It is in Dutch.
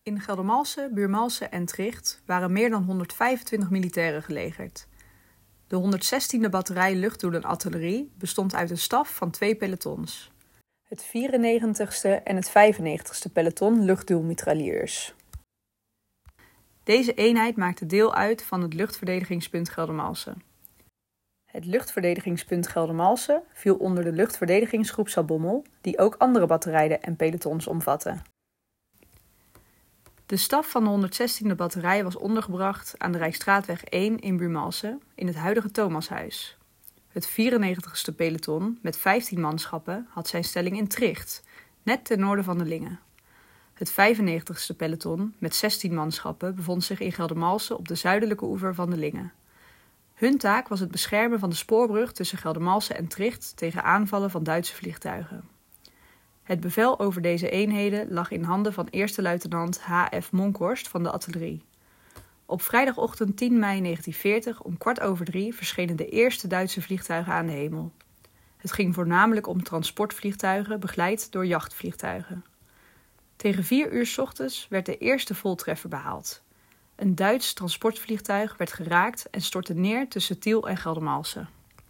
In Geldermalsen, Buurmalsen en Tricht waren meer dan 125 militairen gelegerd. De 116e batterij luchtdoelenartillerie bestond uit een staf van 2 pelotons. Het 94e en het 95e peloton luchtdoelmitrailleurs. Deze eenheid maakte deel uit van het luchtverdedigingspunt Geldermalsen. Het luchtverdedigingspunt Geldermalsen viel onder de luchtverdedigingsgroep Zaltbommel, die ook andere batterijen en pelotons omvatte. De staf van de 116e batterij was ondergebracht aan de Rijksstraatweg 1 in Buurmalsen, in het huidige Thomashuis. Het 94e peloton, met 15 manschappen, had zijn stelling in Tricht, net ten noorden van de Linge. Het 95e peloton, met 16 manschappen, bevond zich in Geldermalsen op de zuidelijke oever van de Linge. Hun taak was het beschermen van de spoorbrug tussen Geldermalsen en Tricht tegen aanvallen van Duitse vliegtuigen. Het bevel over deze eenheden lag in handen van eerste luitenant H.F. Monkhorst van de artillerie. Op vrijdagochtend 10 mei 1940 om 2:15 verschenen de eerste Duitse vliegtuigen aan de hemel. Het ging voornamelijk om transportvliegtuigen begeleid door jachtvliegtuigen. Tegen 4 uur 's ochtends werd de eerste voltreffer behaald. Een Duits transportvliegtuig werd geraakt en stortte neer tussen Tiel en Geldermalsen.